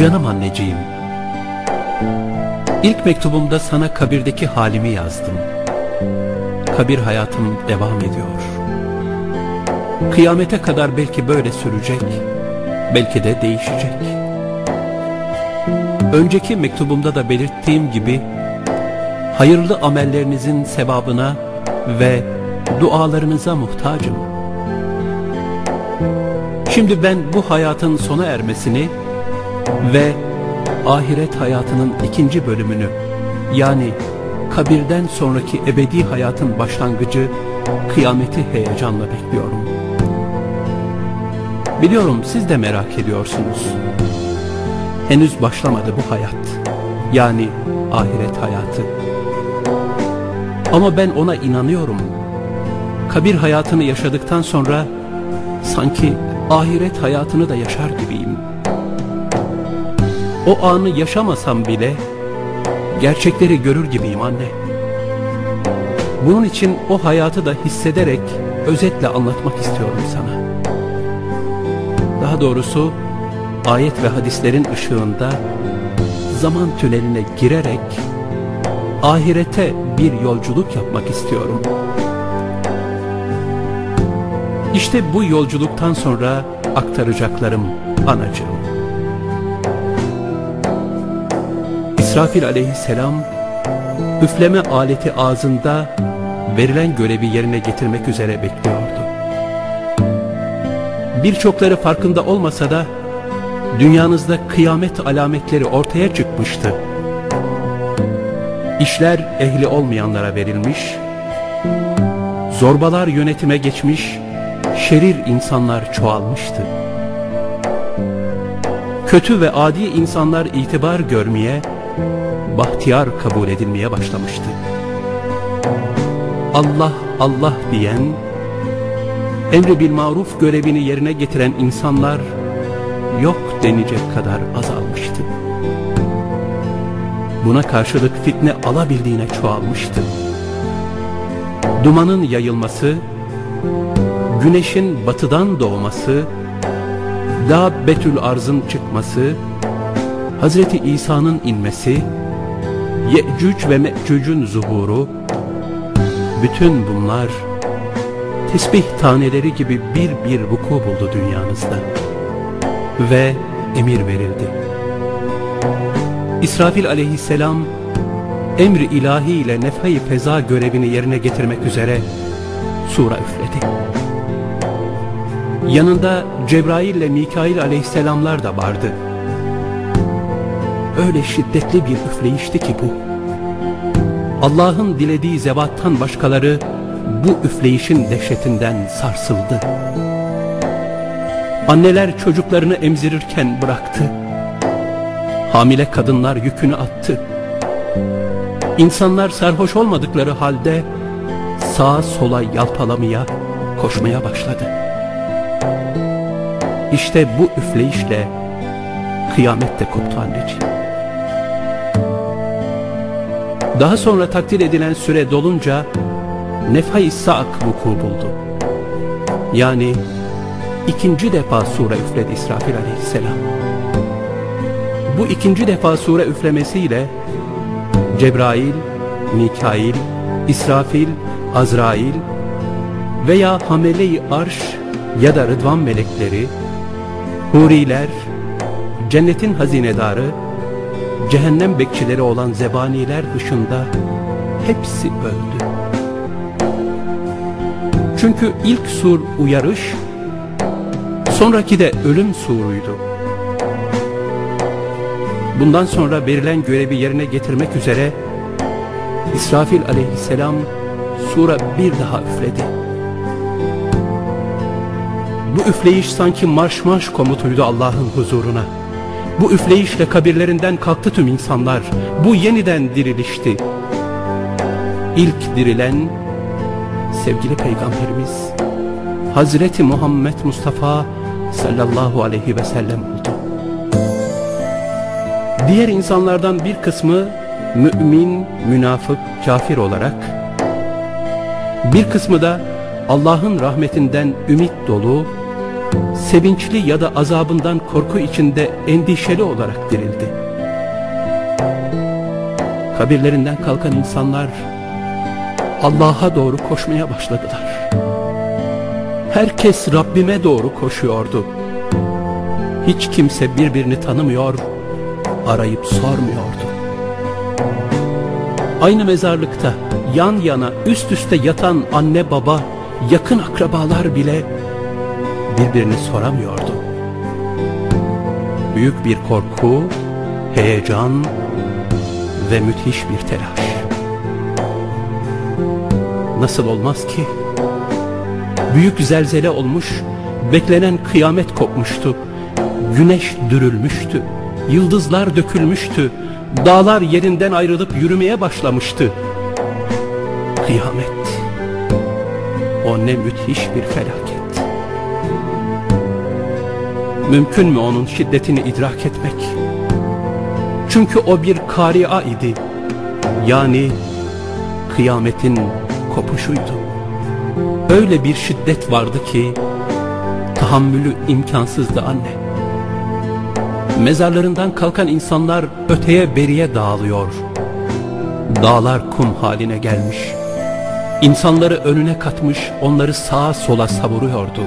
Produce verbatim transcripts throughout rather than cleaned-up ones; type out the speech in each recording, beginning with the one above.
Canım anneciğim, ilk mektubumda sana kabirdeki halimi yazdım. Kabir hayatım devam ediyor. Kıyamete kadar belki böyle sürecek, belki de değişecek. Önceki mektubumda da belirttiğim gibi, hayırlı amellerinizin sevabına ve dualarınıza muhtacım. Şimdi ben bu hayatın sona ermesini ve ahiret hayatının ikinci bölümünü, yani kabirden sonraki ebedi hayatın başlangıcı, kıyameti heyecanla bekliyorum. Biliyorum siz de merak ediyorsunuz. Henüz başlamadı bu hayat, yani ahiret hayatı. Ama ben ona inanıyorum. Kabir hayatını yaşadıktan sonra sanki ahiret hayatını da yaşar gibiyim. O anı yaşamasam bile gerçekleri görür gibiyim anne. Bunun için o hayatı da hissederek özetle anlatmak istiyorum sana. Daha doğrusu ayet ve hadislerin ışığında zaman tüneline girerek ahirete bir yolculuk yapmak istiyorum. İşte bu yolculuktan sonra aktaracaklarım anacığım. İsrafil aleyhisselam üfleme aleti ağzında verilen görevi yerine getirmek üzere bekliyordu. Birçokları farkında olmasa da dünyanızda kıyamet alametleri ortaya çıkmıştı. İşler ehli olmayanlara verilmiş, zorbalar yönetime geçmiş, şerir insanlar çoğalmıştı. Kötü ve adi insanlar itibar görmeye, bahtiyar kabul edilmeye başlamıştı. Allah Allah diyen, emri bil maruf görevini yerine getiren insanlar yok denecek kadar azalmıştı. Buna karşılık fitne alabildiğine çoğalmıştı. Dumanın yayılması, güneşin batıdan doğması, Dâbbetül Arz'ın çıkması, Hazreti İsa'nın inmesi, Ye'cüc ve Me'cüc'ün zuhuru, bütün bunlar tesbih taneleri gibi bir bir vuku buldu dünyanızda ve emir verildi. İsrafil aleyhisselam emri ilahi ile nefha-i feza görevini yerine getirmek üzere sura üfledi. Yanında Cebrail ile Mikail aleyhisselamlar da vardı. Öyle şiddetli bir üfleyişti ki bu. Allah'ın dilediği zevattan başkaları bu üfleyişin dehşetinden sarsıldı. Anneler çocuklarını emzirirken bıraktı. Hamile kadınlar yükünü attı. İnsanlar sarhoş olmadıkları halde sağa sola yalpalamaya, koşmaya başladı. İşte bu üfleyişle kıyamet de koptu anneciğim. Daha sonra takdir edilen süre dolunca nefha-i sa'k vuku buldu. Yani ikinci defa sure üfledi İsrafil aleyhisselam. Bu ikinci defa sure üflemesiyle Cebrail, Mikail, İsrafil, Azrail veya Hamele-i Arş ya da Rıdvan melekleri, huriler, cennetin hazinedarı, cehennem bekçileri olan zebaniler dışında hepsi öldü. Çünkü ilk sur uyarış, sonraki de ölüm suruydu. Bundan sonra verilen görevi yerine getirmek üzere İsrafil aleyhisselam sura bir daha üfledi. Bu üfleyiş sanki marş marş komutuydu Allah'ın huzuruna. Bu üfleyişle kabirlerinden kalktı tüm insanlar. Bu yeniden dirilişti. İlk dirilen sevgili Peygamberimiz Hazreti Muhammed Mustafa sallallahu aleyhi ve sellem oldu. Diğer insanlardan bir kısmı mümin, münafık, kafir olarak, bir kısmı da Allah'ın rahmetinden ümit dolu, sevinçli ya da azabından korku içinde endişeli olarak dirildi. Kabirlerinden kalkan insanlar Allah'a doğru koşmaya başladılar. Herkes Rabbime doğru koşuyordu. Hiç kimse birbirini tanımıyor, arayıp sormuyordu. Aynı mezarlıkta yan yana üst üste yatan anne baba, yakın akrabalar bile birbirini soramıyordu. Büyük bir korku, heyecan ve müthiş bir telaş. Nasıl olmaz ki? Büyük zelzele olmuş, beklenen kıyamet kopmuştu. Güneş dürülmüştü, yıldızlar dökülmüştü, dağlar yerinden ayrılıp yürümeye başlamıştı. Kıyamet, o ne müthiş bir felaket. Mümkün mü onun şiddetini idrak etmek? Çünkü o bir kari'a idi, yani kıyametin kopuşuydu. Öyle bir şiddet vardı ki tahammülü imkansızdı anne. Mezarlarından kalkan insanlar öteye beriye dağılıyor. Dağlar kum haline gelmiş. İnsanları önüne katmış, onları sağa sola savuruyordu.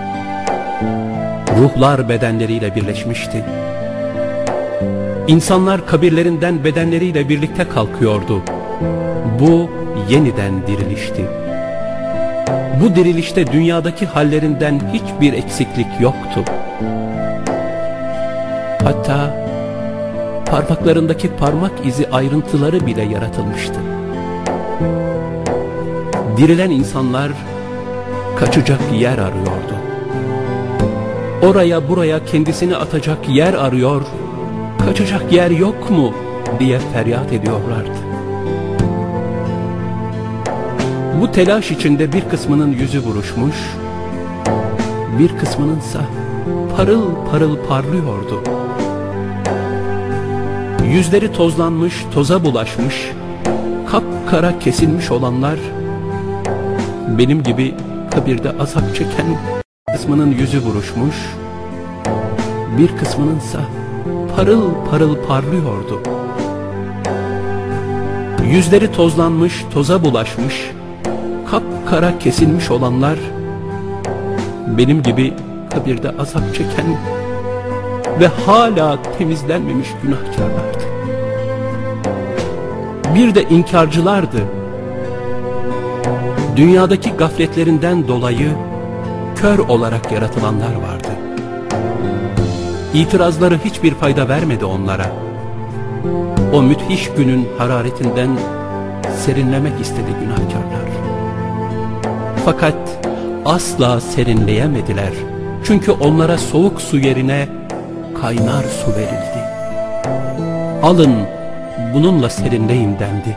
Ruhlar bedenleriyle birleşmişti. İnsanlar kabirlerinden bedenleriyle birlikte kalkıyordu. Bu yeniden dirilişti. Bu dirilişte dünyadaki hallerinden hiçbir eksiklik yoktu. Hatta parmaklarındaki parmak izi ayrıntıları bile yaratılmıştı. Dirilen insanlar kaçacak yer arıyordu. Oraya buraya kendisini atacak yer arıyor, kaçacak yer yok mu diye feryat ediyorlardı. Bu telaş içinde bir kısmının yüzü buruşmuş, bir kısmınınsa parıl parıl parlıyordu. Yüzleri tozlanmış, toza bulaşmış, kapkara kesilmiş olanlar, benim gibi kabirde azap çeken kısmının yüzü buruşmuş, bir kısmınınsa parıl parıl parlıyordu. Yüzleri tozlanmış, toza bulaşmış, kapkara kesilmiş olanlar, benim gibi kabirde azap çeken ve hala temizlenmemiş günahkarlardı. Bir de inkarcılardı. Dünyadaki gafletlerinden dolayı kör olarak yaratılanlar vardı. İtirazları hiçbir fayda vermedi onlara. O müthiş günün hararetinden serinlemek istedi günahkarlar. Fakat asla serinleyemediler. Çünkü onlara soğuk su yerine kaynar su verildi. Alın, bununla serinleyin dendi.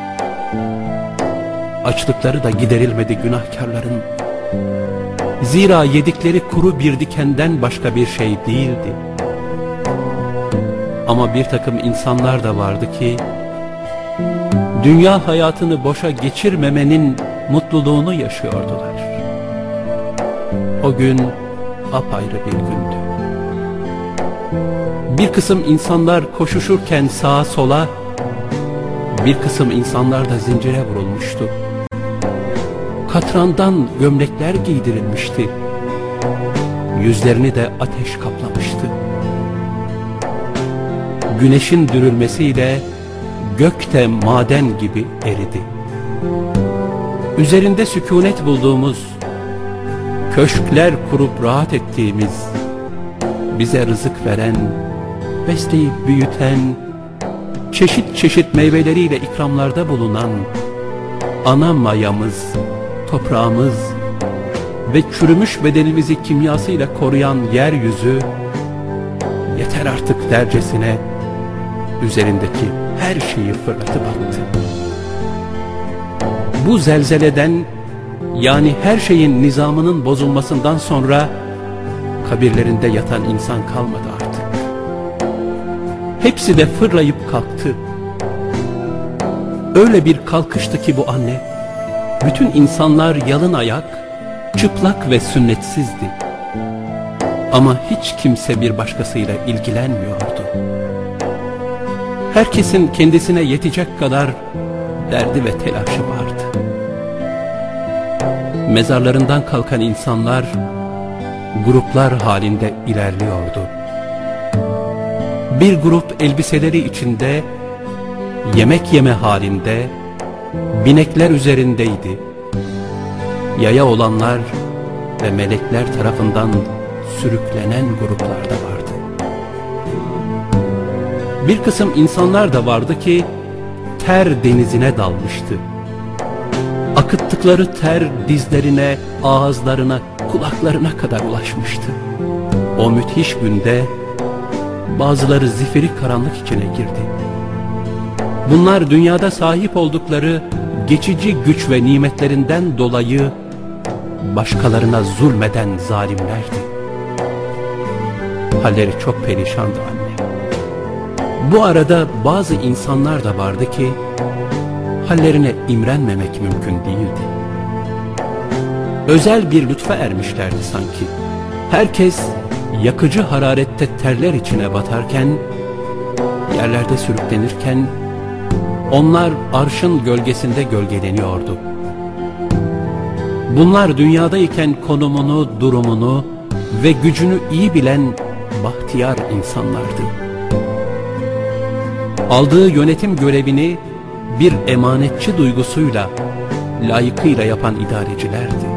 Açlıkları da giderilmedi günahkarların. Zira yedikleri kuru bir dikenden başka bir şey değildi. Ama bir takım insanlar da vardı ki, dünya hayatını boşa geçirmemenin mutluluğunu yaşıyordular. O gün apayrı bir gündü. Bir kısım insanlar koşuşurken sağa sola, bir kısım insanlar da zincire vurulmuştu. Katrandan gömlekler giydirilmişti. Yüzlerini de ateş kaplamıştı. Güneşin dürülmesiyle gökte maden gibi eridi. Üzerinde sükûnet bulduğumuz, köşkler kurup rahat ettiğimiz, bize rızık veren, besleyip büyüten, çeşit çeşit meyveleriyle ikramlarda bulunan ana mayamız, toprağımız ve çürümüş bedenimizi kimyasıyla koruyan yeryüzü, yeter artık dercesine üzerindeki her şeyi fırlatıp attı. Bu zelzeleden, yani her şeyin nizamının bozulmasından sonra kabirlerinde yatan insan kalmadı artık. Hepsi de fırlayıp kalktı. Öyle bir kalkıştı ki bu anne, bütün insanlar yalın ayak, çıplak ve sünnetsizdi. Ama hiç kimse bir başkasıyla ilgilenmiyordu. Herkesin kendisine yetecek kadar derdi ve telaşı vardı. Mezarlarından kalkan insanlar gruplar halinde ilerliyordu. Bir grup elbiseleri içinde, yemek yeme halinde, binekler üzerindeydi. Yaya olanlar ve melekler tarafından sürüklenen gruplar da vardı. Bir kısım insanlar da vardı ki ter denizine dalmıştı. Akıttıkları ter dizlerine, ağızlarına, kulaklarına kadar ulaşmıştı. O müthiş günde bazıları zifiri karanlık içine girdi. Bunlar dünyada sahip oldukları geçici güç ve nimetlerinden dolayı başkalarına zulmeden zalimlerdi. Halleri çok perişandı anne. Bu arada bazı insanlar da vardı ki hallerine imrenmemek mümkün değildi. Özel bir lütfa ermişlerdi sanki. Herkes yakıcı hararette terler içine batarken, yerlerde sürüklenirken, onlar arşın gölgesinde gölgeleniyordu. Bunlar dünyadayken konumunu, durumunu ve gücünü iyi bilen bahtiyar insanlardı. Aldığı yönetim görevini bir emanetçi duygusuyla, layıkıyla yapan idarecilerdi.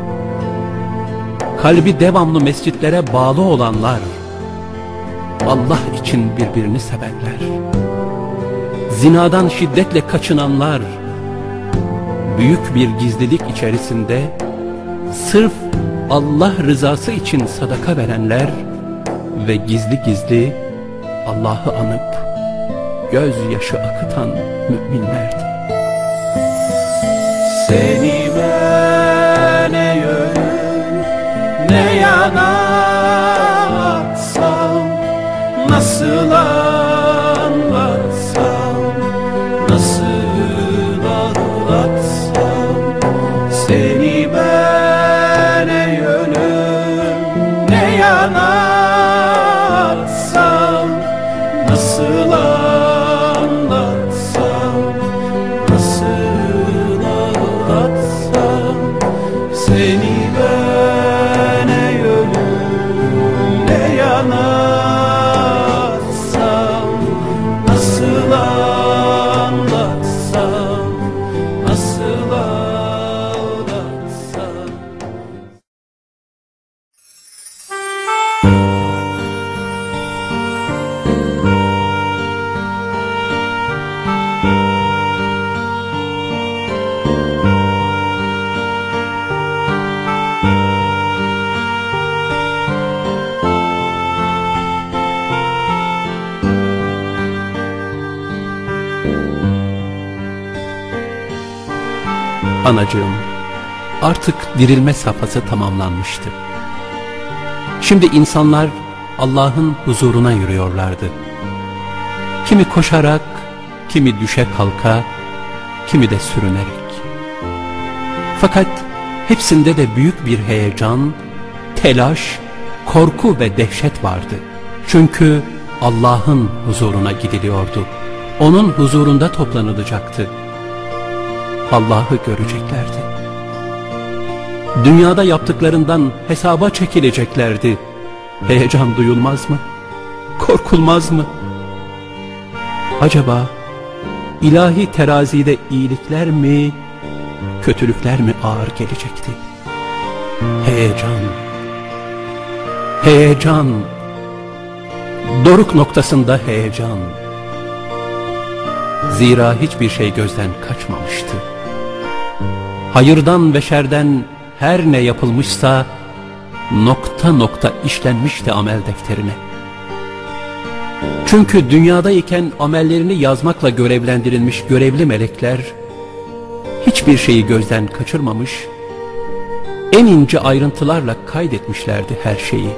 Kalbi devamlı mescitlere bağlı olanlar, Allah için birbirini sevenler, zinadan şiddetle kaçınanlar, büyük bir gizlilik içerisinde sırf Allah rızası için sadaka verenler ve gizli gizli Allah'ı anıp gözyaşı akıtan müminlerdi. Seni ben ne yön ne yana atsam, nasıl anlatsam, nasıl anlatsam, seni ben ne yönüm ne yana atsam, nasıl anlatsam, nasıl anlatsam, seni ben ne yönüm ne yana atsam, nasıl anlatsam, nasıl anlatsam. Anacığım, artık dirilme safhası tamamlanmıştı. Şimdi insanlar Allah'ın huzuruna yürüyorlardı. Kimi koşarak, kimi düşe kalka, kimi de sürünerek. Fakat hepsinde de büyük bir heyecan, telaş, korku ve dehşet vardı. Çünkü Allah'ın huzuruna gidiliyordu. Onun huzurunda toplanılacaktı. Allah'ı göreceklerdi. Dünyada yaptıklarından hesaba çekileceklerdi. Heyecan duyulmaz mı? Korkulmaz mı? Acaba ilahi terazide iyilikler mi, kötülükler mi ağır gelecekti? Heyecan, heyecan, doruk noktasında heyecan. Zira hiçbir şey gözden kaçmamıştı. Hayırdan ve şerden her ne yapılmışsa nokta nokta işlenmişti amel defterine. Çünkü dünyadayken amellerini yazmakla görevlendirilmiş görevli melekler hiçbir şeyi gözden kaçırmamış, en ince ayrıntılarla kaydetmişlerdi her şeyi.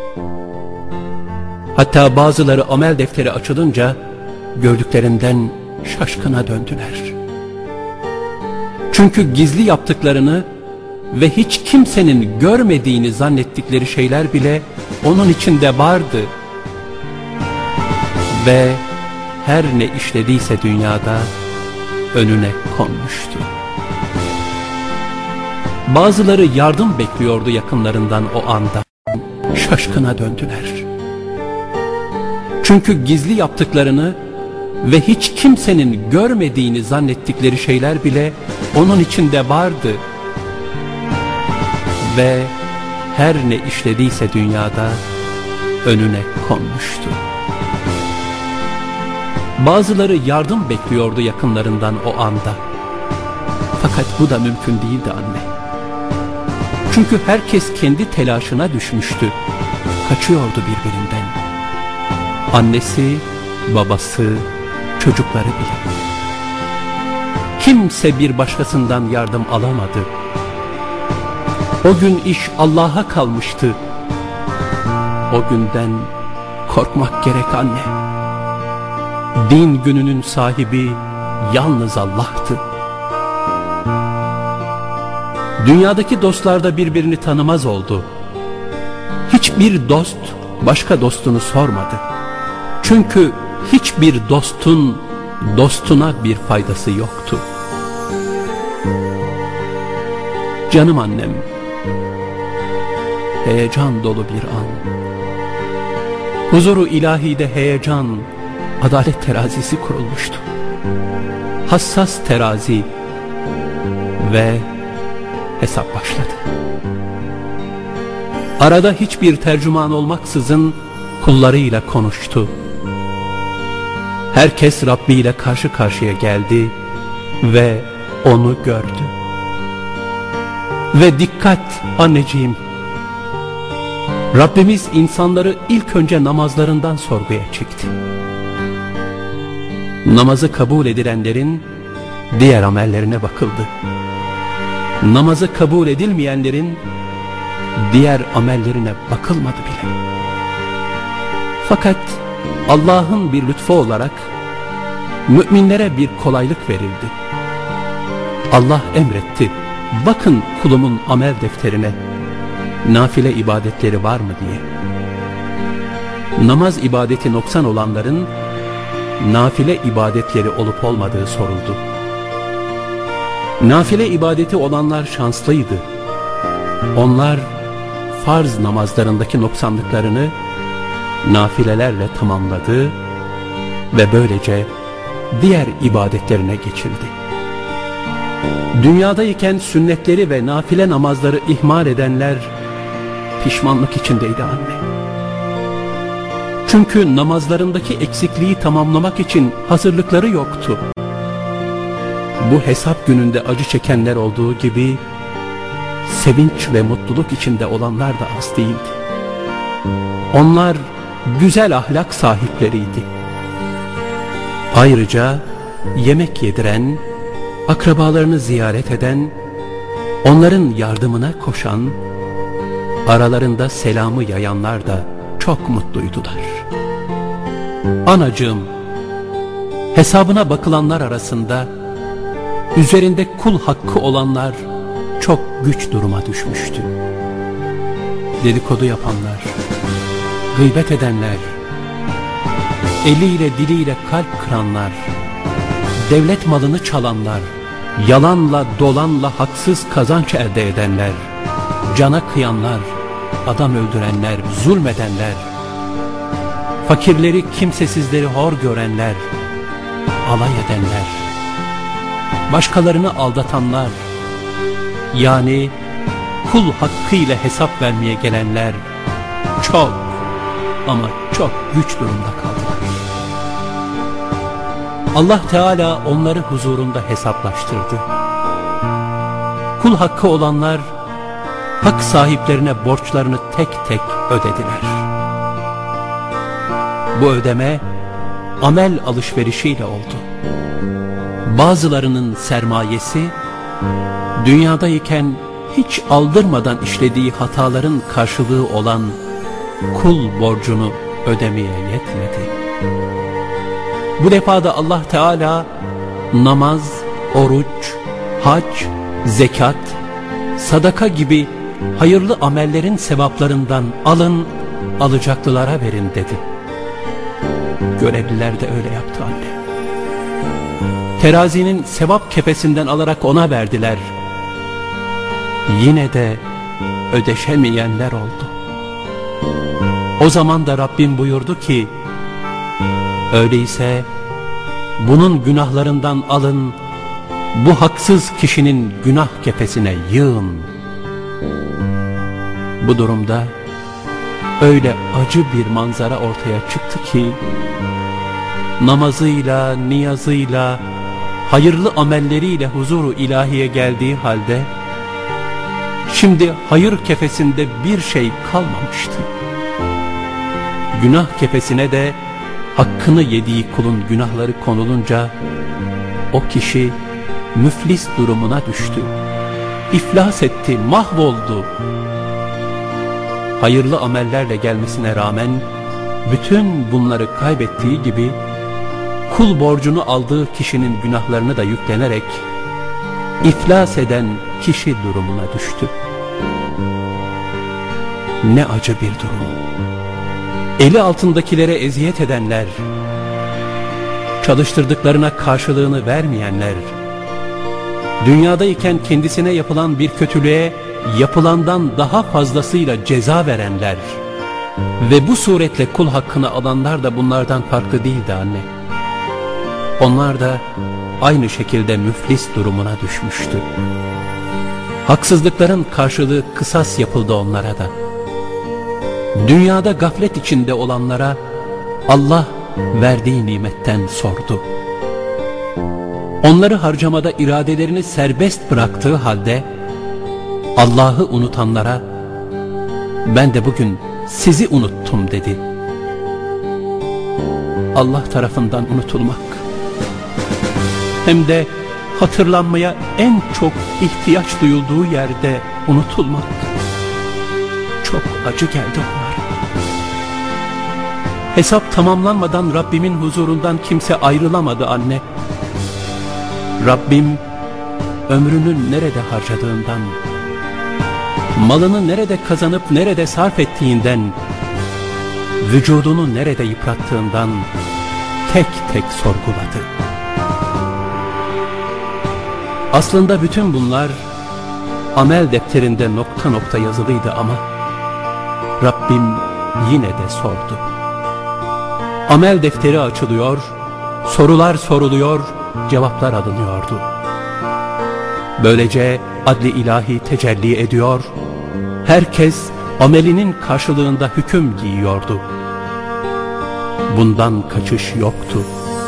Hatta bazıları amel defteri açılınca gördüklerinden şaşkına döndüler. Çünkü gizli yaptıklarını ve hiç kimsenin görmediğini zannettikleri şeyler bile onun içinde vardı. Ve her ne işlediyse dünyada önüne konmuştu. Bazıları yardım bekliyordu yakınlarından o anda. Şaşkına döndüler. Çünkü gizli yaptıklarını ve hiç kimsenin görmediğini zannettikleri şeyler bile onun içinde vardı. Ve her ne işlediyse dünyada önüne konmuştu. Bazıları yardım bekliyordu yakınlarından o anda. Fakat bu da mümkün değildi anne. Çünkü herkes kendi telaşına düşmüştü. Kaçıyordu birbirinden. Annesi, babası, çocukları bile. Kimse bir başkasından yardım alamadı. O gün iş Allah'a kalmıştı. O günden korkmak gerek anne. Din gününün sahibi yalnız Allah'tı. Dünyadaki dostlar da birbirini tanımaz oldu. Hiçbir dost başka dostunu sormadı. Çünkü hiçbir dostun dostuna bir faydası yoktu. Canım annem, heyecan dolu bir an. Huzuru ilahide heyecan, adalet terazisi kurulmuştu. Hassas terazi ve hesap başladı. Arada hiçbir tercüman olmaksızın kullarıyla konuştu. Herkes Rabbi ile karşı karşıya geldi ve onu gördü. Ve dikkat anneciğim, Rabbimiz insanları ilk önce namazlarından sorguya çekti. Namazı kabul edilenlerin diğer amellerine bakıldı. Namazı kabul edilmeyenlerin diğer amellerine bakılmadı bile. Fakat Allah'ın bir lütfu olarak müminlere bir kolaylık verildi. Allah emretti, bakın kulumun amel defterine nafile ibadetleri var mı diye. Namaz ibadeti noksan olanların nafile ibadetleri olup olmadığı soruldu. Nafile ibadeti olanlar şanslıydı. Onlar farz namazlarındaki noksanlıklarını nafilelerle tamamladı ve böylece diğer ibadetlerine geçildi. Dünyadayken sünnetleri ve nafile namazları ihmal edenler pişmanlık içindeydi anne. Çünkü namazlarındaki eksikliği tamamlamak için hazırlıkları yoktu. Bu hesap gününde acı çekenler olduğu gibi sevinç ve mutluluk içinde olanlar da az değildi. Onlar güzel ahlak sahipleriydi. Ayrıca yemek yediren, akrabalarını ziyaret eden, onların yardımına koşan, aralarında selamı yayanlar da çok mutluydular. Anacığım, hesabına bakılanlar arasında üzerinde kul hakkı olanlar çok güç duruma düşmüştü. Dedikodu yapanlar, gıybet edenler, eliyle diliyle kalp kıranlar, devlet malını çalanlar, yalanla dolanla haksız kazanç elde edenler, cana kıyanlar, adam öldürenler, zulmedenler, fakirleri kimsesizleri hor görenler, alay edenler, başkalarını aldatanlar, yani kul hakkıyla hesap vermeye gelenler çok ama çok güç durumda kaldılar. Allah Teala onları huzurunda hesaplaştırdı. Kul hakkı olanlar hak sahiplerine borçlarını tek tek ödediler. Bu ödeme amel alışverişiyle oldu. Bazılarının sermayesi dünyadayken hiç aldırmadan işlediği hataların karşılığı olan kul borcunu ödemeye yetmedi. Bu defada Allah Teala namaz, oruç, hac, zekat, sadaka gibi hayırlı amellerin sevaplarından alın, alacaklılara verin dedi. Görevliler de öyle yaptı anne. Terazinin sevap kefesinden alarak ona verdiler. Yine de ödeşemeyenler oldu. O zaman da Rabbim buyurdu ki, öyleyse bunun günahlarından alın, bu haksız kişinin günah kefesine yığın. Bu durumda öyle acı bir manzara ortaya çıktı ki, namazıyla, niyazıyla, hayırlı amelleriyle huzuru ilahiye geldiği halde, şimdi hayır kefesinde bir şey kalmamıştı. Günah kefesine de hakkını yediği kulun günahları konulunca, o kişi müflis durumuna düştü. İflas etti, mahvoldu. Hayırlı amellerle gelmesine rağmen, bütün bunları kaybettiği gibi, kul borcunu aldığı kişinin günahlarını da yüklenerek, iflas eden kişi durumuna düştü. Ne acı bir durum. Eli altındakilere eziyet edenler, çalıştırdıklarına karşılığını vermeyenler, dünyadayken kendisine yapılan bir kötülüğe yapılandan daha fazlasıyla ceza verenler ve bu suretle kul hakkını alanlar da bunlardan farklı değildi anne. Onlar da aynı şekilde müflis durumuna düşmüştü. Haksızlıkların karşılığı kısas yapıldı onlara da. Dünyada gaflet içinde olanlara Allah verdiği nimetten sordu. Onları harcamada iradelerini serbest bıraktığı halde Allah'ı unutanlara ben de bugün sizi unuttum dedi. Allah tarafından unutulmak, hem de hatırlanmaya en çok ihtiyaç duyulduğu yerde unutulmak çok acı geldi onlara. Hesap tamamlanmadan Rabbimin huzurundan kimse ayrılamadı anne. Rabbim ömrünün nerede harcadığından, malını nerede kazanıp nerede sarf ettiğinden, vücudunu nerede yıprattığından tek tek sorguladı. Aslında bütün bunlar amel defterinde nokta nokta yazılıydı ama Rabbim yine de sordu. Amel defteri açılıyor, sorular soruluyor, cevaplar alınıyordu. Böylece adli ilahi tecelli ediyor, herkes amelinin karşılığında hüküm giyiyordu. Bundan kaçış yoktu.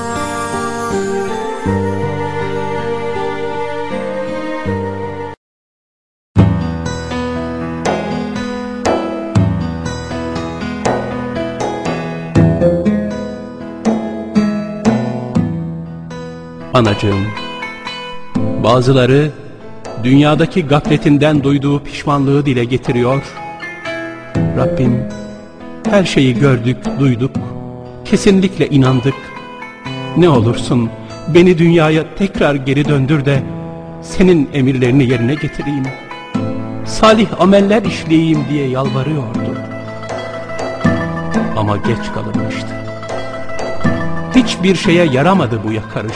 Anacığım, bazıları dünyadaki gafletinden duyduğu pişmanlığı dile getiriyor. Rabbim, her şeyi gördük, duyduk, kesinlikle inandık. Ne olursun beni dünyaya tekrar geri döndür de senin emirlerini yerine getireyim, salih ameller işleyeyim diye yalvarıyordu. Ama geç kalınmıştı. Hiçbir şeye yaramadı bu yakarış.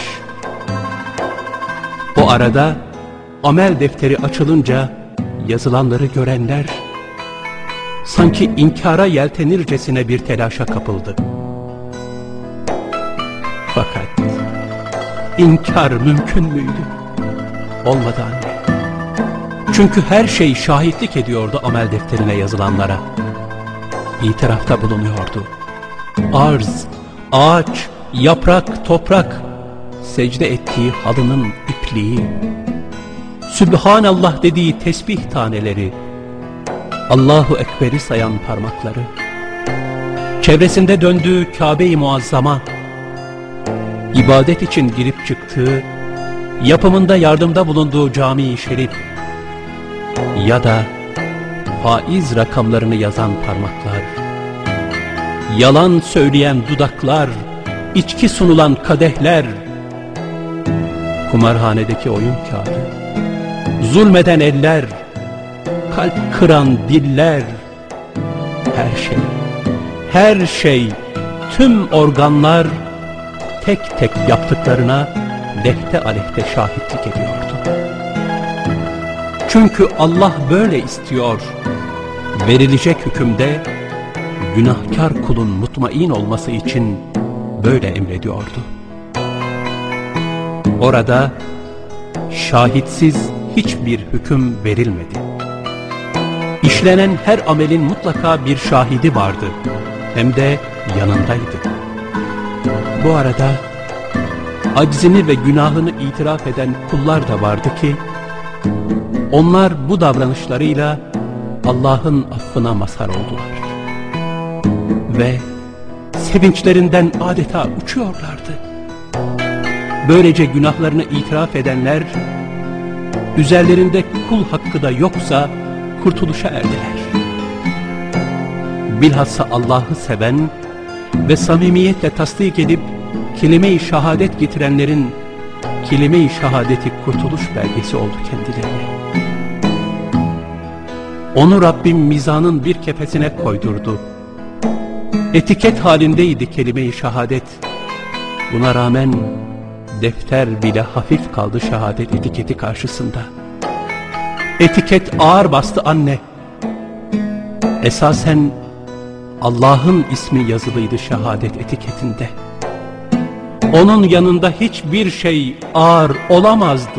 O arada amel defteri açılınca yazılanları görenler sanki inkara yeltenircesine bir telaşa kapıldı. Fakat inkar mümkün müydü? Olmadı anne. Çünkü her şey şahitlik ediyordu amel defterine yazılanlara. İtirafta bulunuyordu. Arz, ağaç, yaprak, toprak, secde ettiği halının ipliği, Sübhanallah dediği tesbih taneleri, Allahu Ekber'i sayan parmakları, çevresinde döndüğü Kabe-i Muazzama, ibadet için girip çıktığı, yapımında yardımda bulunduğu Cami-i Şerif ya da faiz rakamlarını yazan parmaklar, yalan söyleyen dudaklar, içki sunulan kadehler, kumarhanedeki oyun kağıdı, zulmeden eller, kalp kıran diller, her şey, her şey, tüm organlar tek tek yaptıklarına lehte aleyhte şahitlik ediyordu. Çünkü Allah böyle istiyor. Verilecek hükümde günahkar kulun mutmain olması için böyle emrediyordu. Orada şahitsiz hiçbir hüküm verilmedi. İşlenen her amelin mutlaka bir şahidi vardı. Hem de yanındaydı. Bu arada aczini ve günahını itiraf eden kullar da vardı ki, onlar bu davranışlarıyla Allah'ın affına mazhar oldular. Ve sevinçlerinden adeta uçuyorlardı. Böylece günahlarını itiraf edenler, üzerlerinde kul hakkı da yoksa kurtuluşa erdiler. Bilhassa Allah'ı seven ve samimiyetle tasdik edip kelime-i şehadet getirenlerin kelime-i şehadeti kurtuluş belgesi oldu kendilerine. Onu Rabbim mizanın bir kefesine koydurdu. Etiket halindeydi kelime-i şehadet. Buna rağmen defter bile hafif kaldı şehadet etiketi karşısında. Etiket ağır bastı anne. Esasen Allah'ın ismi yazılıydı şehadet etiketinde. Onun yanında hiçbir şey ağır olamazdı.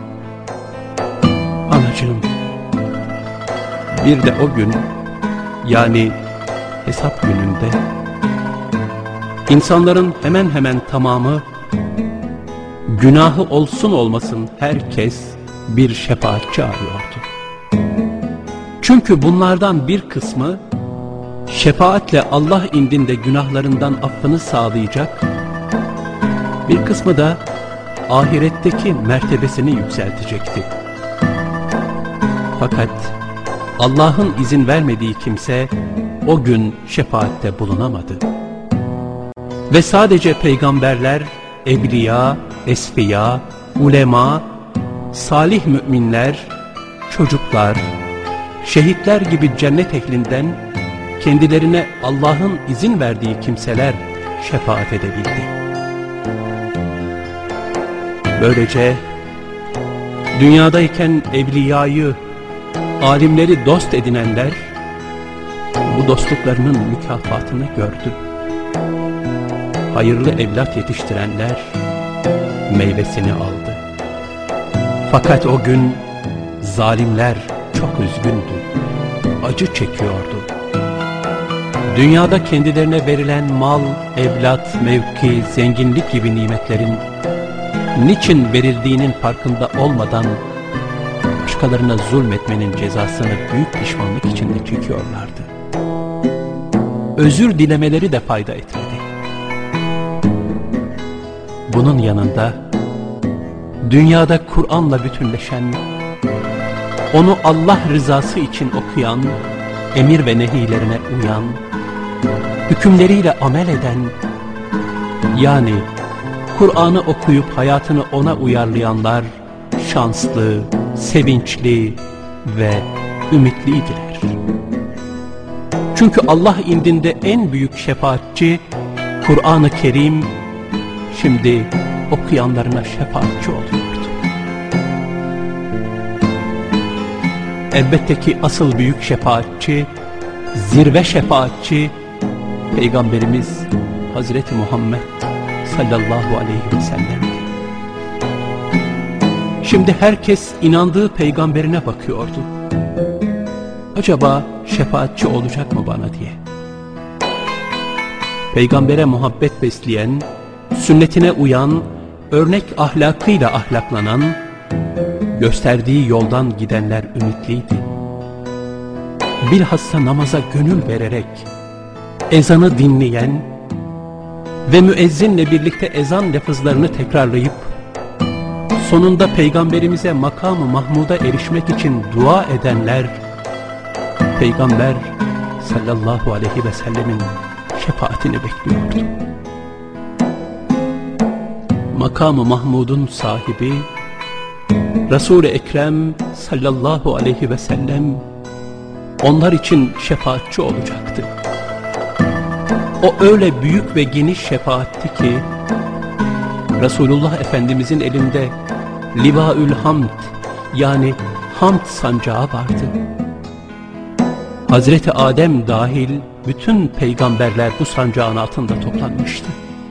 Anacığım, bir de o gün, yani hesap gününde, insanların hemen hemen tamamı, günahı olsun olmasın herkes bir şefaatçi arıyordu. Çünkü bunlardan bir kısmı, şefaatle Allah indinde günahlarından affını sağlayacak, bir kısmı da ahiretteki mertebesini yükseltecekti. Fakat Allah'ın izin vermediği kimse o gün şefaatte bulunamadı. Ve sadece peygamberler, evliya, esfiya, ulema, salih müminler, çocuklar, şehitler gibi cennet ehlinden kendilerine Allah'ın izin verdiği kimseler şefaat edebildi. Böylece dünyadayken evliyayı, alimleri dost edinenler bu dostluklarının mükafatını gördü. Hayırlı evlat yetiştirenler meyvesini aldı. Fakat o gün zalimler çok üzgündü, acı çekiyordu. Dünyada kendilerine verilen mal, evlat, mevki, zenginlik gibi nimetlerin niçin verildiğinin farkında olmadan başkalarına zulmetmenin cezasını büyük pişmanlık içinde çekiyorlardı. Özür dilemeleri de fayda etmedi. Bunun yanında dünyada Kur'an'la bütünleşen, onu Allah rızası için okuyan, emir ve nehilerine uyan, hükümleriyle amel eden, yani Kur'an'ı okuyup hayatını ona uyarlayanlar şanslı, sevinçli ve ümitliydiler. Çünkü Allah indinde en büyük şefaatçi Kur'an-ı Kerim şimdi okuyanlarına şefaatçi oluyordu. Elbette ki asıl büyük şefaatçi, zirve şefaatçi Peygamberimiz Hazreti Muhammed sallallahu aleyhi ve sellem'di. Şimdi herkes inandığı peygamberine bakıyordu. Acaba şefaatçi olacak mı bana diye. Peygambere muhabbet besleyen, sünnetine uyan, örnek ahlakıyla ahlaklanan, gösterdiği yoldan gidenler ümitliydi. Bilhassa namaza gönül vererek, ezanı dinleyen ve müezzinle birlikte ezan lafızlarını tekrarlayıp, sonunda Peygamberimize makamı Mahmud'a erişmek için dua edenler, Peygamber sallallahu aleyhi ve sellemin şefaatini bekliyordu. Makamı Mahmud'un sahibi, Resul-i Ekrem sallallahu aleyhi ve sellem onlar için şefaatçi olacaktı. O öyle büyük ve geniş şefaatti ki Resulullah Efendimizin elinde Livaül Hamd, yani hamd sancağı vardı. Hazreti Adem dahil bütün peygamberler bu sancağın altında toplanmıştı.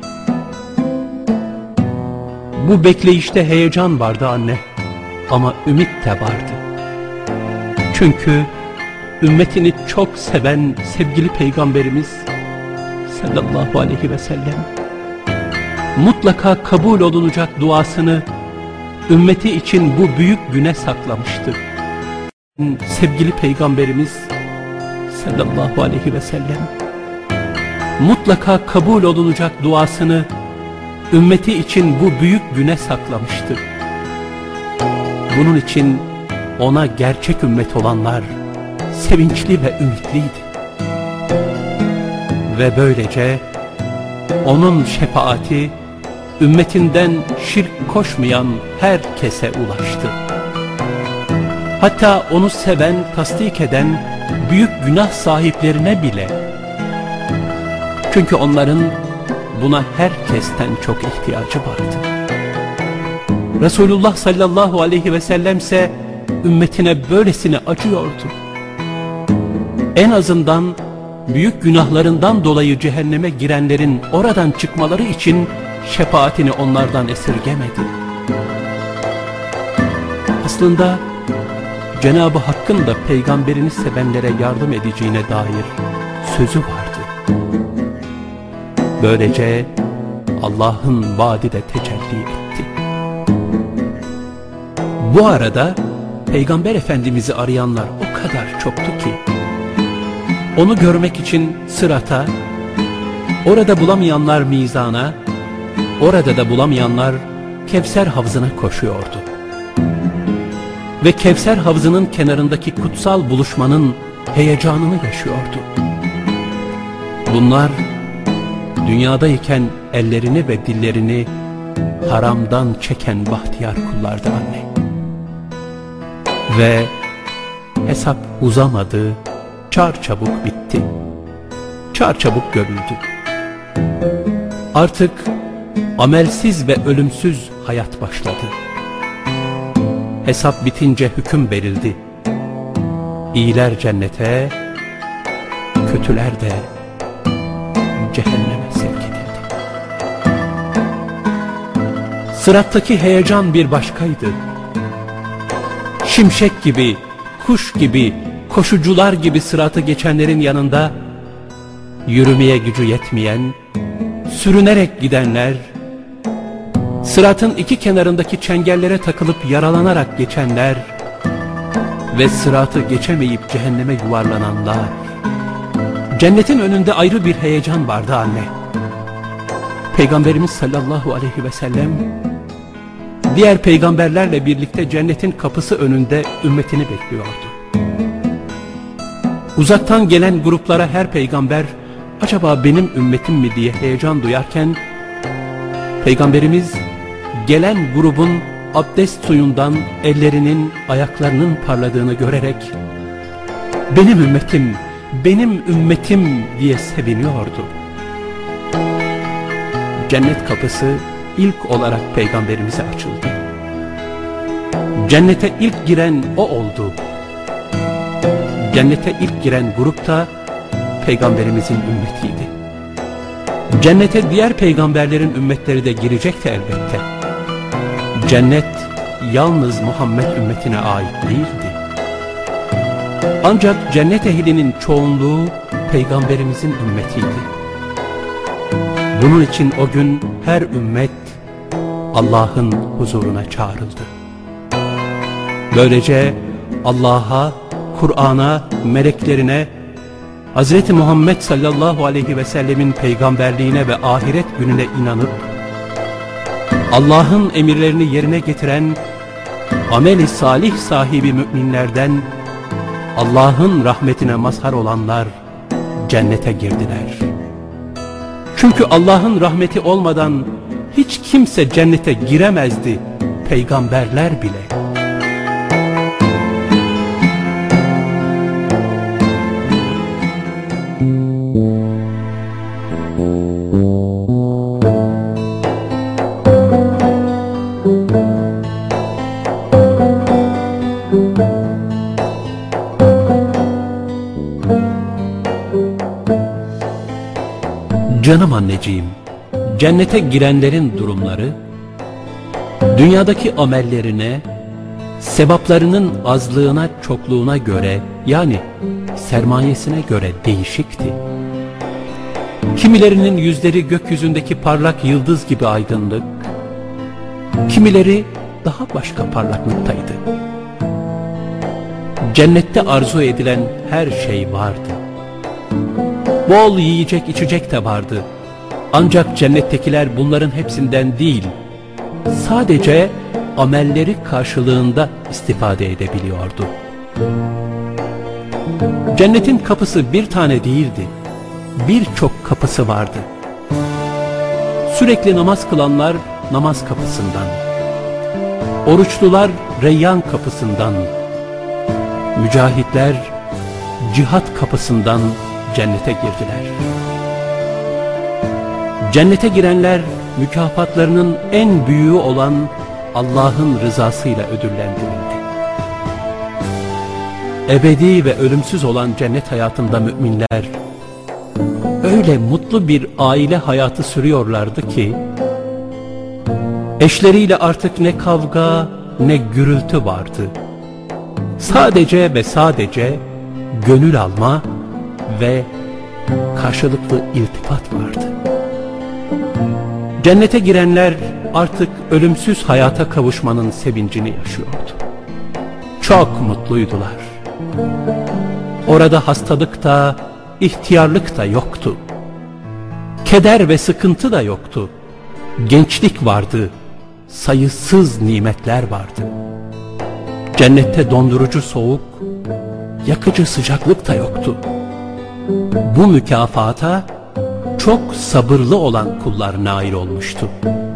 Bu bekleyişte heyecan vardı anne, ama ümit de vardı. Çünkü ümmetini çok seven sevgili Peygamberimiz sallallahu aleyhi ve sellem mutlaka kabul olunacak duasını ümmeti için bu büyük güne saklamıştı. Sevgili Peygamberimiz sallallahu aleyhi ve sellem mutlaka kabul olunacak duasını ümmeti için bu büyük güne saklamıştı. Bunun için ona gerçek ümmet olanlar sevinçli ve ümitliydi. Ve böylece onun şefaati ümmetinden şirk koşmayan herkese ulaştı. Hatta onu seven, tasdik eden büyük günah sahiplerine bile. Çünkü onların buna herkesten çok ihtiyacı vardı. Resulullah sallallahu aleyhi ve sellem ise ümmetine böylesine acıyordu. En azından büyük günahlarından dolayı cehenneme girenlerin oradan çıkmaları için şefaatini onlardan esirgemedi. Aslında Cenab-ı Hakk'ın da peygamberini sevenlere yardım edeceğine dair sözü vardı. Böylece Allah'ın vaadi de tecelli etti. Bu arada Peygamber Efendimiz'i arayanlar o kadar çoktu ki onu görmek için Sırat'a, orada bulamayanlar mizana, orada da bulamayanlar Kevser havzına koşuyordu. Ve Kevser havzının kenarındaki kutsal buluşmanın heyecanını yaşıyordu. Bunlar dünyadayken ellerini ve dillerini haramdan çeken bahtiyar kullardı anne. Ve hesap uzamadı, çarçabuk bitti. Çarçabuk görüldü. Artık amelsiz ve ölümsüz hayat başladı. Hesap bitince hüküm verildi. İyiler cennete, kötüler de cehenneme sevk edildi. Sırattaki heyecan bir başkaydı. Şimşek gibi, kuş gibi, koşucular gibi sıratı geçenlerin yanında yürümeye gücü yetmeyen, sürünerek gidenler, sıratın iki kenarındaki çengellere takılıp yaralanarak geçenler ve sıratı geçemeyip cehenneme yuvarlananlar. Cennetin önünde ayrı bir heyecan vardı anne. Peygamberimiz sallallahu aleyhi ve sellem diğer peygamberlerle birlikte cennetin kapısı önünde ümmetini bekliyordu. Uzaktan gelen gruplara her peygamber acaba benim ümmetim mi diye heyecan duyarken Peygamberimiz gelen grubun abdest suyundan ellerinin, ayaklarının parladığını görerek benim ümmetim, benim ümmetim diye seviniyordu. Cennet kapısı ilk olarak Peygamberimize açıldı. Cennete ilk giren o oldu. Cennete ilk giren grup da Peygamberimizin ümmetiydi. Cennete diğer peygamberlerin ümmetleri de girecekti elbette. Cennet yalnız Muhammed ümmetine ait değildi. Ancak cennet ehlinin çoğunluğu Peygamberimizin ümmetiydi. Bunun için o gün her ümmet Allah'ın huzuruna çağrıldı. Böylece Allah'a, Kur'an'a, meleklerine, Hazreti Muhammed sallallahu aleyhi ve sellemin peygamberliğine ve ahiret gününe inanıp Allah'ın emirlerini yerine getiren amel-i salih sahibi müminlerden Allah'ın rahmetine mazhar olanlar cennete girdiler. Çünkü Allah'ın rahmeti olmadan hiç kimse cennete giremezdi, peygamberler bile. Canım anneciğim, cennete girenlerin durumları, dünyadaki amellerine, sevaplarının azlığına çokluğuna göre, yani sermayesine göre değişikti. Kimilerinin yüzleri gökyüzündeki parlak yıldız gibi aydınlık, kimileri daha başka parlaklıktaydı. Cennette arzu edilen her şey vardı. Bol yiyecek içecek de vardı. Ancak cennettekiler bunların hepsinden değil, sadece amelleri karşılığında istifade edebiliyordu. Cennetin kapısı bir tane değildi, birçok kapısı vardı. Sürekli namaz kılanlar namaz kapısından, oruçlular Reyyan kapısından, mücahitler cihat kapısından cennete girdiler. Cennete girenler mükafatlarının en büyüğü olan Allah'ın rızasıyla ödüllendirildi. Ebedi ve ölümsüz olan cennet hayatında müminler öyle mutlu bir aile hayatı sürüyorlardı ki eşleriyle artık ne kavga ne gürültü vardı. Sadece ve sadece gönül alma ve karşılıklı iltifat vardı. Cennete girenler artık ölümsüz hayata kavuşmanın sevincini yaşıyordu. Çok mutluydular. Orada hastalık da, ihtiyarlık da yoktu. Keder ve sıkıntı da yoktu. Gençlik vardı, sayısız nimetler vardı. Cennette dondurucu soğuk, yakıcı sıcaklık da yoktu. Bu mükafata çok sabırlı olan kullar nail olmuştu.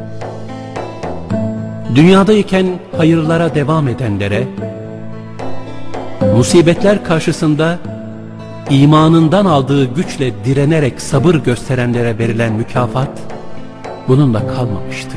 Dünyadayken hayırlara devam edenlere, musibetler karşısında imanından aldığı güçle direnerek sabır gösterenlere verilen mükafat bununla kalmamıştı.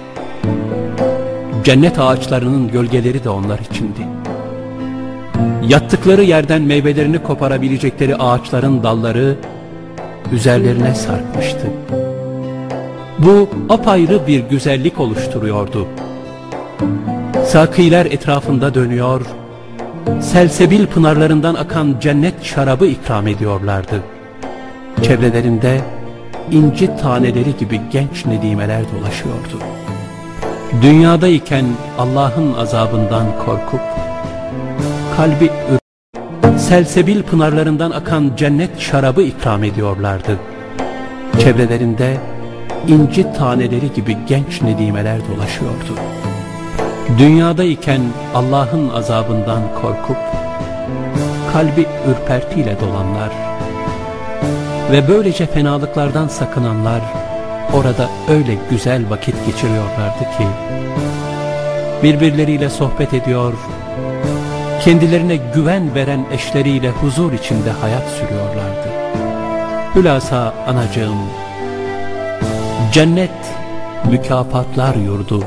Cennet ağaçlarının gölgeleri de onlar içindi. Yattıkları yerden meyvelerini koparabilecekleri ağaçların dalları üzerlerine sarkmıştı. Bu apayrı bir güzellik oluşturuyordu. Sakiler etrafında dönüyor, selsebil pınarlarından akan cennet şarabı ikram ediyorlardı. Çevrelerinde inci taneleri gibi genç nedimeler dolaşıyordu. Dünyadayken Allah'ın azabından korkup kalbi ür selsebil pınarlarından akan cennet şarabı ikram ediyorlardı. Çevrelerinde inci taneleri gibi genç nedimeler dolaşıyordu. Dünyadayken Allah'ın azabından korkup kalbi ürpertiyle dolanlar ve böylece fenalıklardan sakınanlar orada öyle güzel vakit geçiriyorlardı ki birbirleriyle sohbet ediyor, kendilerine güven veren eşleriyle huzur içinde hayat sürüyorlardı. Hülasa anacığım, cennet mükafatlar yurdu,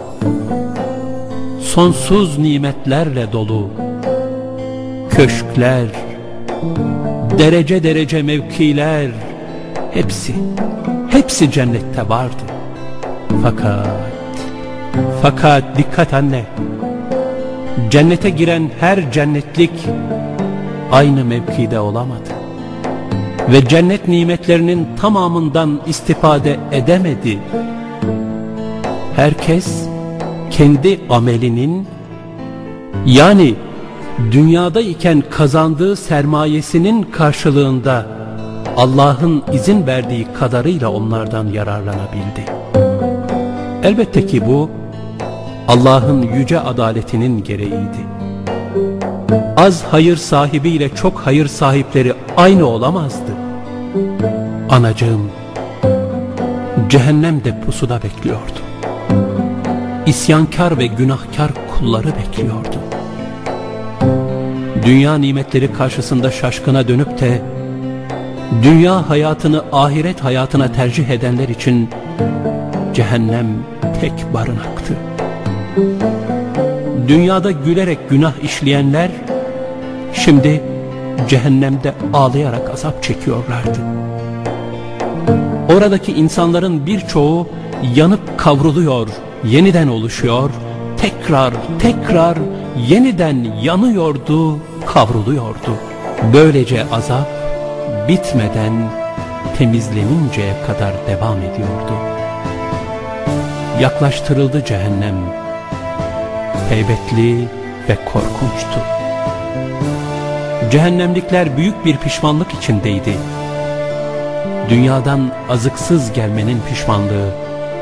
sonsuz nimetlerle dolu, köşkler, derece derece mevkiler, hepsi, hepsi cennette vardı. Fakat, fakat dikkat anne, cennete giren her cennetlik aynı mevkide olamadı. Ve cennet nimetlerinin tamamından istifade edemedi. Herkes kendi amelinin, yani dünyadayken kazandığı sermayesinin karşılığında Allah'ın izin verdiği kadarıyla onlardan yararlanabildi. Elbette ki bu Allah'ın yüce adaletinin gereğiydi. Az hayır sahibiyle çok hayır sahipleri aynı olamazdı. Anacığım, cehennemde pusuda bekliyordu. İsyankar ve günahkar kulları bekliyordu. Dünya nimetleri karşısında şaşkına dönüp de Dünya hayatını ahiret hayatına tercih edenler için cehennem tek barınaktı. Dünyada gülerek günah işleyenler şimdi cehennemde ağlayarak azap çekiyorlardı. Oradaki insanların birçoğu yanıp kavruluyor, yeniden oluşuyor, tekrar tekrar yeniden yanıyordu, kavruluyordu. Böylece azap bitmeden temizleninceye kadar devam ediyordu. Yaklaştırıldı cehennem, heybetli ve korkunçtu. Cehennemlikler büyük bir pişmanlık içindeydi. Dünyadan azıksız gelmenin pişmanlığı,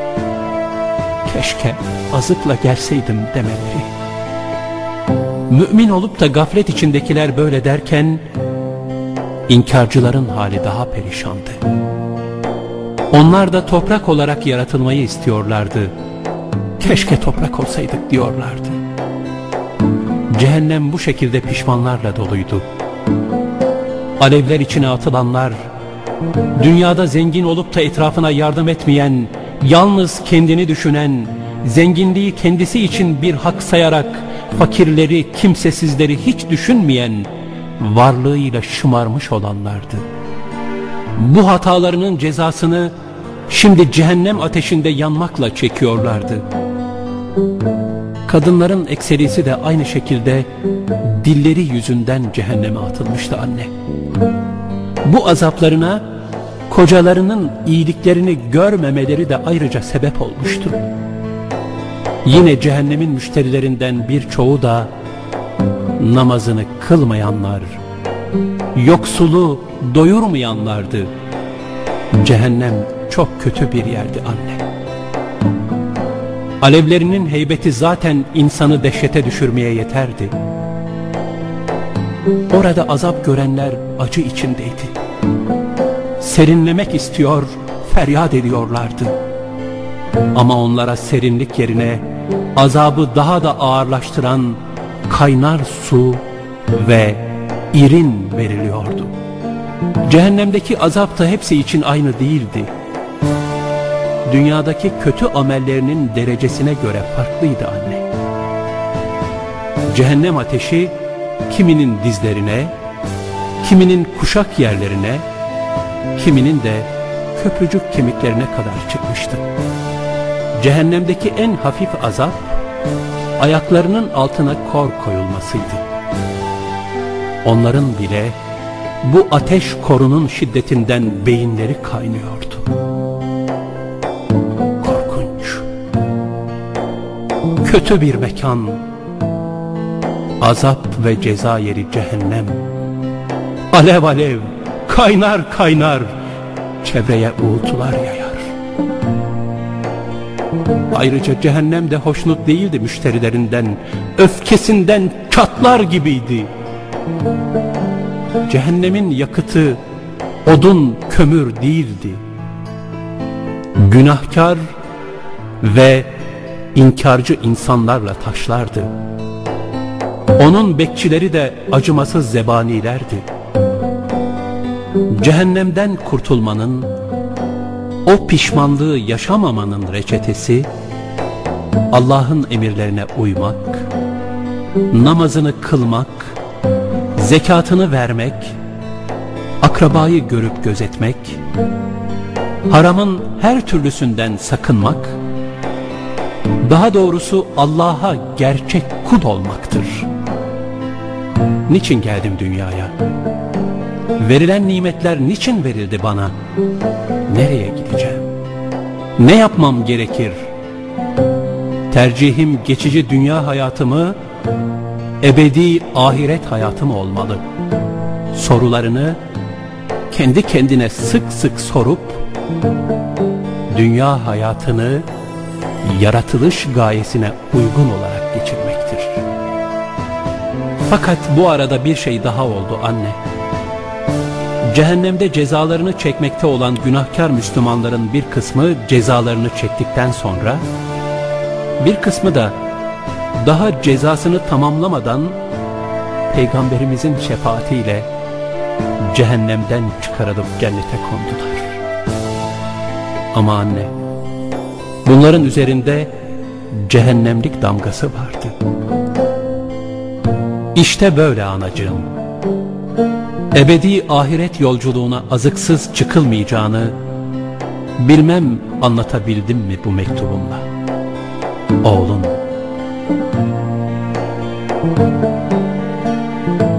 keşke azıkla gelseydim demeleri. Mümin olup da gaflet içindekiler böyle derken, İnkarcıların hali daha perişandı. Onlar da toprak olarak yaratılmayı istiyorlardı. Keşke toprak olsaydık diyorlardı. Cehennem bu şekilde pişmanlarla doluydu. Alevler içine atılanlar, dünyada zengin olup da etrafına yardım etmeyen, yalnız kendini düşünen, zenginliği kendisi için bir hak sayarak fakirleri, kimsesizleri hiç düşünmeyen, varlığıyla şımarmış olanlardı. Bu hatalarının cezasını şimdi cehennem ateşinde yanmakla çekiyorlardı. Kadınların ekserisi de aynı şekilde dilleri yüzünden cehenneme atılmıştı anne. Bu azaplarına kocalarının iyiliklerini görmemeleri de ayrıca sebep olmuştu. Yine cehennemin müşterilerinden birçoğu da namazını kılmayanlar, yoksulu doyurmayanlardı. Cehennem çok kötü bir yerdi anne. Alevlerinin heybeti zaten insanı dehşete düşürmeye yeterdi. Orada azap görenler acı içindeydi. Serinlemek istiyor, feryat ediyorlardı. Ama onlara serinlik yerine azabı daha da ağırlaştıran kaynar su ve irin veriliyordu. Cehennemdeki azap da hepsi için aynı değildi. Dünyadaki kötü amellerinin derecesine göre farklıydı anne. Cehennem ateşi kiminin dizlerine, kiminin kuşak yerlerine, kiminin de köprücük kemiklerine kadar çıkmıştı. Cehennemdeki en hafif azap, ayaklarının altına kor koyulmasıydı. Onların bile bu ateş korunun şiddetinden beyinleri kaynıyordu. Korkunç, kötü bir mekan, azap ve ceza yeri cehennem. Alev alev, kaynar kaynar, çevreye uğultular yayar. Ayrıca cehennem de hoşnut değildi müşterilerinden, öfkesinden çatlar gibiydi. Cehennemin yakıtı odun, kömür değildi. Günahkar ve inkarcı insanlarla taşlardı. Onun bekçileri de acımasız zebanilerdi. Cehennemden kurtulmanın, o pişmanlığı yaşamamanın reçetesi, Allah'ın emirlerine uymak, namazını kılmak, zekatını vermek, akrabayı görüp gözetmek, haramın her türlüsünden sakınmak, daha doğrusu Allah'a gerçek kul olmaktır. Niçin geldim dünyaya? Verilen nimetler niçin verildi bana? Nereye gideceğim? Ne yapmam gerekir? Tercihim geçici dünya hayatımı, ebedi ahiret hayatım olmalı. Sorularını kendi kendine sık sık sorup, dünya hayatını yaratılış gayesine uygun olarak geçirmektir. Fakat bu arada bir şey daha oldu anne. Cehennemde cezalarını çekmekte olan günahkar Müslümanların bir kısmı cezalarını çektikten sonra, bir kısmı da daha cezasını tamamlamadan Peygamberimizin şefaatiyle cehennemden çıkarılıp cennete kondular. Ama anne, bunların üzerinde cehennemlik damgası vardı. İşte böyle anacığım, ebedi ahiret yolculuğuna azıksız çıkılmayacağını bilmem anlatabildim mi bu mektubumla? Oğlum.